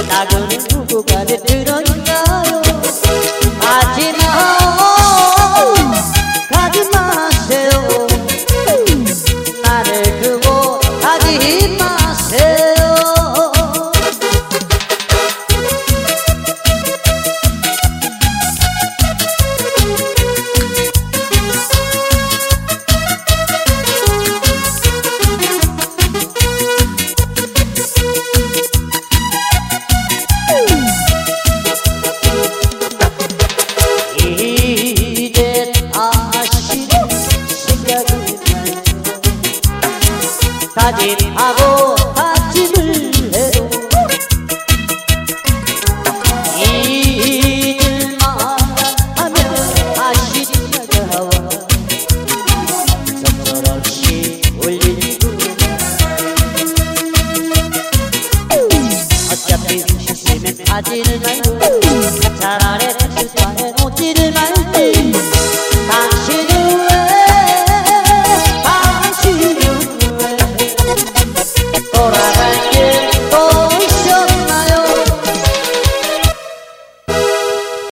나그는 누구가 들었나요? 가지 마세요. 나를 두고 가지 마세요. 이제 다시 생각을 다짐하고 다짐을 해도 잊을만 하면 다시 찾아와 적절없이 울리는구나. 어차피 실수면 하지를 말고 차라리 실수해 놓지를 말지.